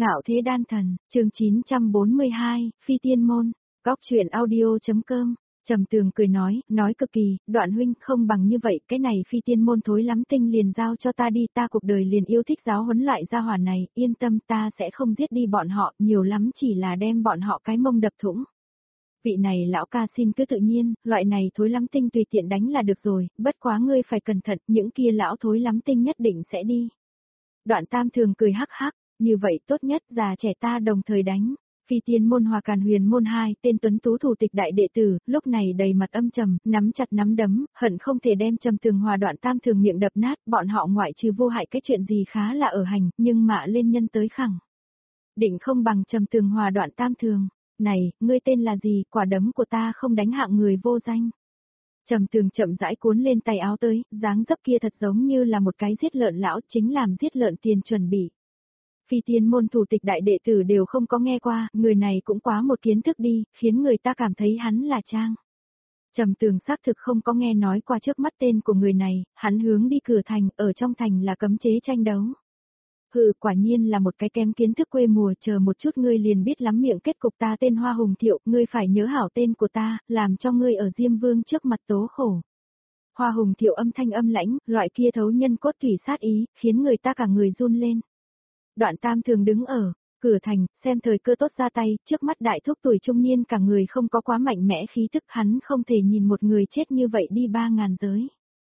Ngạo Thế Đan Thần, chương 942, Phi Tiên Môn, Góc Chuyện Audio.com. Trầm Tường cười nói cực kỳ, Đoạn huynh không bằng như vậy, cái này Phi Tiên Môn thối lắm tinh liền giao cho ta đi, ta cuộc đời liền yêu thích giáo huấn loại gia hỏa này, yên tâm ta sẽ không giết đi bọn họ, nhiều lắm chỉ là đem bọn họ cái mông đập thủng. Vị này lão ca xin cứ tự nhiên, loại này thối lắm tinh tùy tiện đánh là được rồi, bất quá ngươi phải cẩn thận, những kia lão thối lắm tinh nhất định sẽ đi. Đoạn Tam Thường cười hắc hắc, như vậy tốt nhất già trẻ ta đồng thời đánh. Phi Tiên Môn Hòa Càn Huyền Môn 2, tên tuấn tú thủ tịch đại đệ tử, lúc này đầy mặt âm trầm, nắm chặt nắm đấm, hận không thể đem Trầm Tường Hòa Đoạn Tam Thường miệng đập nát, bọn họ ngoại trừ vô hại cái chuyện gì khá là ở hành, nhưng mà lên nhân tới khẳng. Định không bằng Trầm Tường Hòa Đoạn Tam Thường. Này, ngươi tên là gì, quả đấm của ta không đánh hạng người vô danh. Trầm Tường chậm rãi cuốn lên tay áo tới, dáng dấp kia thật giống như là một cái giết lợn lão, chính làm giết lợn tiền chuẩn bị. Phi Tiên Môn thủ tịch đại đệ tử đều không có nghe qua, người này cũng quá một kiến thức đi, khiến người ta cảm thấy hắn là trang. Trầm Tường xác thực không có nghe nói qua trước mắt tên của người này, hắn hướng đi cửa thành, ở trong thành là cấm chế tranh đấu. Hừ, quả nhiên là một cái kém kiến thức quê mùa, chờ một chút ngươi liền biết lắm miệng, kết cục ta tên Hoa Hùng Thiệu, ngươi phải nhớ hảo tên của ta, làm cho ngươi ở Diêm Vương trước mặt tố khổ. Hoa Hùng Thiệu âm thanh âm lãnh, loại kia thấu nhân cốt tủy sát ý, khiến người ta cả người run lên. Đoạn Tam Thường đứng ở cửa thành, xem thời cơ tốt ra tay, trước mắt đại thúc tuổi trung niên cả người không có quá mạnh mẽ khí tức, hắn không thể nhìn một người chết như vậy đi 3.000 giới.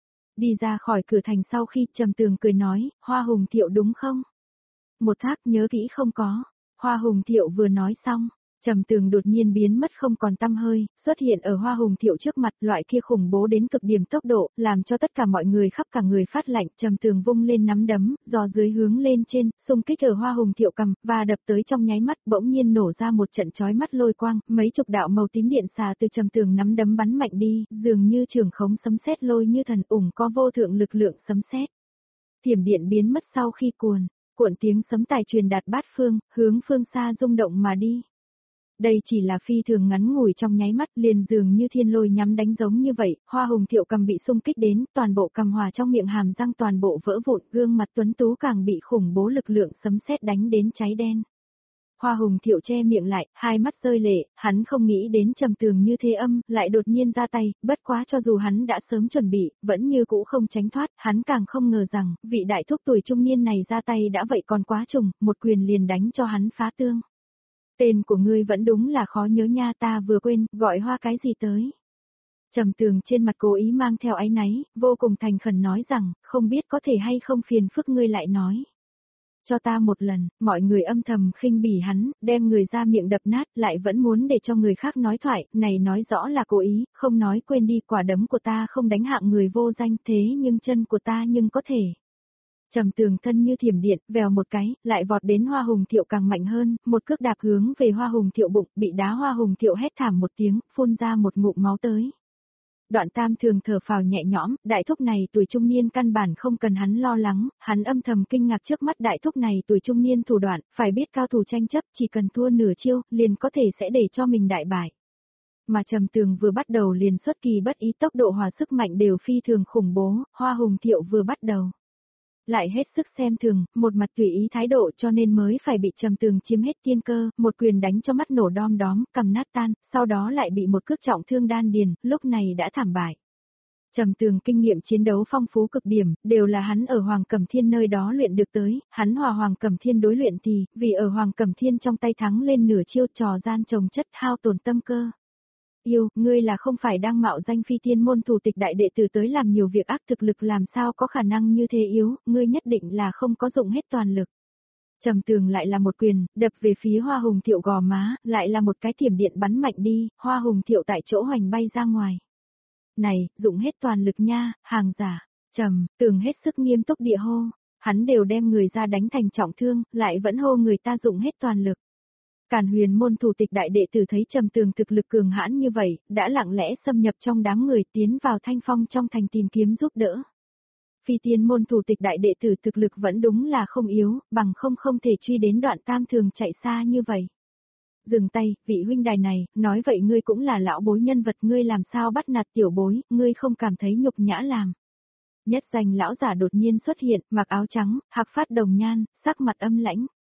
Đi ra khỏi cửa thành sau khi Trầm Tường cười nói, Hoa Hùng Thiệu đúng không? Một thác nhớ kỹ không có. Hoa Hùng Thiệu vừa nói xong, Trầm Tường đột nhiên biến mất không còn tăm hơi, xuất hiện ở Hoa Hùng Thiệu trước mặt, loại kia khủng bố đến cực điểm tốc độ, làm cho tất cả mọi người khắp cả người phát lạnh. Trầm Tường vung lên nắm đấm, giò dưới hướng lên trên, xung kích ở Hoa Hùng Thiệu cầm, và đập tới trong nháy mắt, bỗng nhiên nổ ra một trận chói mắt lôi quang, mấy chục đạo màu tím điện xà từ Trầm Tường nắm đấm bắn mạnh đi, dường như trường khống sấm sét lôi như thần, có vô thượng lực lượng sấm sét. Thiểm điện biến mất sau khi cuộn tiếng sấm tài truyền đạt bát phương, hướng phương xa rung động mà đi. Đây chỉ là phi thường ngắn ngủi trong nháy mắt, liền dường như thiên lôi nhắm đánh giống như vậy, Hoa Hùng Thiệu cầm bị xung kích đến, toàn bộ cầm hòa trong miệng hàm răng toàn bộ vỡ vụn, gương mặt tuấn tú càng bị khủng bố lực lượng sấm sét đánh đến cháy đen. Hoa Hùng Thiệu che miệng lại, hai mắt rơi lệ, hắn không nghĩ đến Trầm Tường như thế âm, lại đột nhiên ra tay, bất quá cho dù hắn đã sớm chuẩn bị, vẫn như cũ không tránh thoát, hắn càng không ngờ rằng, vị đại thúc tuổi trung niên này ra tay đã vậy còn quá trùng, một quyền liền đánh cho hắn phá tương. Tên của ngươi vẫn đúng là khó nhớ nha, ta vừa quên, gọi Hoa cái gì tới. Trầm Tường trên mặt cố ý mang theo áy náy, vô cùng thành khẩn nói rằng, không biết có thể hay không phiền phức ngươi lại nói. Cho ta một lần, mọi người âm thầm khinh bỉ hắn, đem người ra miệng đập nát, lại vẫn muốn để cho người khác nói thoại, này nói rõ là cố ý, không nói quên đi, quả đấm của ta không đánh hạng người vô danh, thế nhưng chân của ta nhưng có thể. Trầm Tường thân như thiểm điện, vèo một cái, lại vọt đến Hoa Hùng Thiệu càng mạnh hơn, một cước đạp hướng về Hoa Hùng Thiệu bụng, bị đá Hoa Hùng Thiệu hét thảm một tiếng, phun ra một ngụm máu tới. Đoạn Tam Thường thở phào nhẹ nhõm, đại thúc này tuổi trung niên căn bản không cần hắn lo lắng, hắn âm thầm kinh ngạc trước mắt đại thúc này tuổi trung niên thủ đoạn, phải biết cao thủ tranh chấp, chỉ cần thua nửa chiêu, liền có thể sẽ để cho mình đại bại. Mà Trầm Tường vừa bắt đầu liền xuất kỳ bất ý, tốc độ hòa sức mạnh đều phi thường khủng bố, Hoa Hùng Thiệu vừa bắt đầu lại hết sức xem thường, một mặt tùy ý thái độ cho nên mới phải bị Trầm Tường chiếm hết tiên cơ, một quyền đánh cho mắt nổ đom đóm, cầm nát tan, sau đó lại bị một cước trọng thương đan điền, lúc này đã thảm bại. Trầm Tường kinh nghiệm chiến đấu phong phú cực điểm, đều là hắn ở Hoàng Cẩm Thiên nơi đó luyện được tới, hắn hòa Hoàng Cẩm Thiên đối luyện thì, vì ở Hoàng Cẩm Thiên trong tay thắng lên nửa chiêu, trò gian trồng chất hao tổn tâm cơ. Yêu, ngươi là không phải đang mạo danh Phi Tiên Môn thủ tịch đại đệ tử tới làm nhiều việc ác, thực lực làm sao có khả năng như thế yếu, ngươi nhất định là không có dụng hết toàn lực. Trầm Tường lại là một quyền, đập về phía Hoa Hùng Thiệu gò má, lại là một cái thiểm điện bắn mạnh đi, Hoa Hùng Thiệu tại chỗ hoành bay ra ngoài. Này, dụng hết toàn lực nha, hàng giả. Trầm Tường hết sức nghiêm túc địa hô, hắn đều đem người ra đánh thành trọng thương, lại vẫn hô người ta dụng hết toàn lực. Càn Huyền Môn thủ tịch đại đệ tử thấy Trầm Tường thực lực cường hãn như vậy, đã lặng lẽ xâm nhập trong đám người tiến vào Thanh Phong trong thành tìm kiếm giúp đỡ. Phi Tiên Môn thủ tịch đại đệ tử thực lực vẫn đúng là không yếu, bằng không thể truy đến Đoạn Tam Thường chạy xa như vậy. Dừng tay, vị huynh đài này, nói vậy ngươi cũng là lão bối nhân vật, ngươi làm sao bắt nạt tiểu bối, ngươi không cảm thấy nhục nhã làm. Nhất danh lão giả đột nhiên xuất hiện, mặc áo trắng, hạc phát đồng nhan, sắc mặt âm lãnh.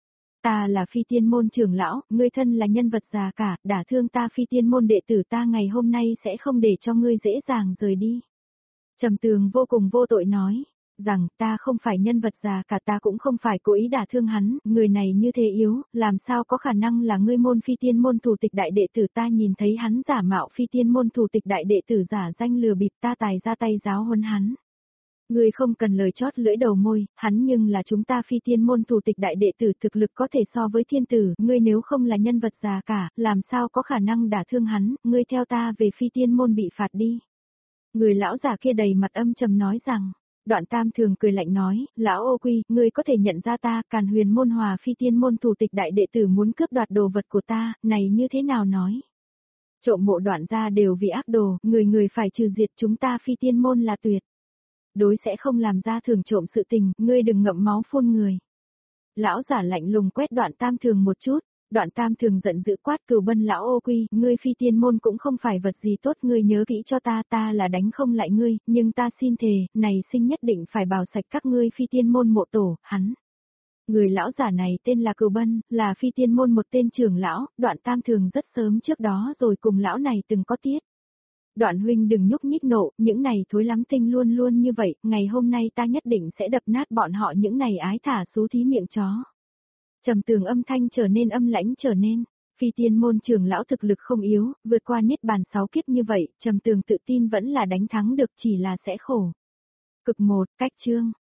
Ta là phi tiên môn trưởng lão, ngươi thân là nhân vật già cả, đả thương ta phi tiên môn đệ tử ta ngày hôm nay sẽ không để cho ngươi dễ dàng rời đi. Trầm Tường vô cùng vô tội nói, rằng ta không phải nhân vật già cả, ta cũng không phải cố ý đả thương hắn, người này như thế yếu, làm sao có khả năng là ngươi môn phi tiên môn thủ tịch đại đệ tử, ta nhìn thấy hắn giả mạo phi tiên môn thủ tịch đại đệ tử giả danh lừa bịp, ta tài ra tay giáo huấn hắn. Ngươi không cần lời chót lưỡi đầu môi, hắn nhưng là chúng ta phi tiên môn thủ tịch đại đệ tử, thực lực có thể so với thiên tử, ngươi nếu không là nhân vật già cả, làm sao có khả năng đả thương hắn, ngươi theo ta về phi tiên môn bị phạt đi. Người lão già kia đầy mặt âm trầm nói rằng, Đoạn Tam Thường cười lạnh nói, lão ô quy, ngươi có thể nhận ra ta, Càn Huyền môn Hòa phi tiên môn thủ tịch đại đệ tử muốn cướp đoạt đồ vật của ta, này như thế nào nói. Trộm mộ Đoạn gia đều vì ác đồ, người người phải trừ diệt, chúng ta phi tiên môn là tuyệt đối sẽ không làm ra thường trộm sự tình, ngươi đừng ngậm máu phun người. Lão giả lạnh lùng quét Đoạn Tam Thường một chút, Đoạn Tam Thường giận dữ quát Cửu Bân lão ô quy, ngươi phi tiên môn cũng không phải vật gì tốt, ngươi nhớ kỹ cho ta, ta là đánh không lại ngươi, nhưng ta xin thề, này sinh nhất định phải bảo sạch các ngươi phi tiên môn mộ tổ, hắn. Người lão giả này tên là Cửu Bân, là phi tiên môn một tên trưởng lão, Đoạn Tam Thường rất sớm trước đó rồi cùng lão này từng có tiết. Đoạn huynh đừng nhúc nhích nộ, những này thối lắm tinh luôn luôn như vậy, ngày hôm nay ta nhất định sẽ đập nát bọn họ những này ái thả xú thí miệng chó. Trầm Tường âm thanh trở nên âm lãnh trở nên, phi tiên môn trưởng lão thực lực không yếu, vượt qua niết bàn 6 kiếp như vậy, Trầm Tường tự tin vẫn là đánh thắng được, chỉ là sẽ khổ. Cực 1, cách chương.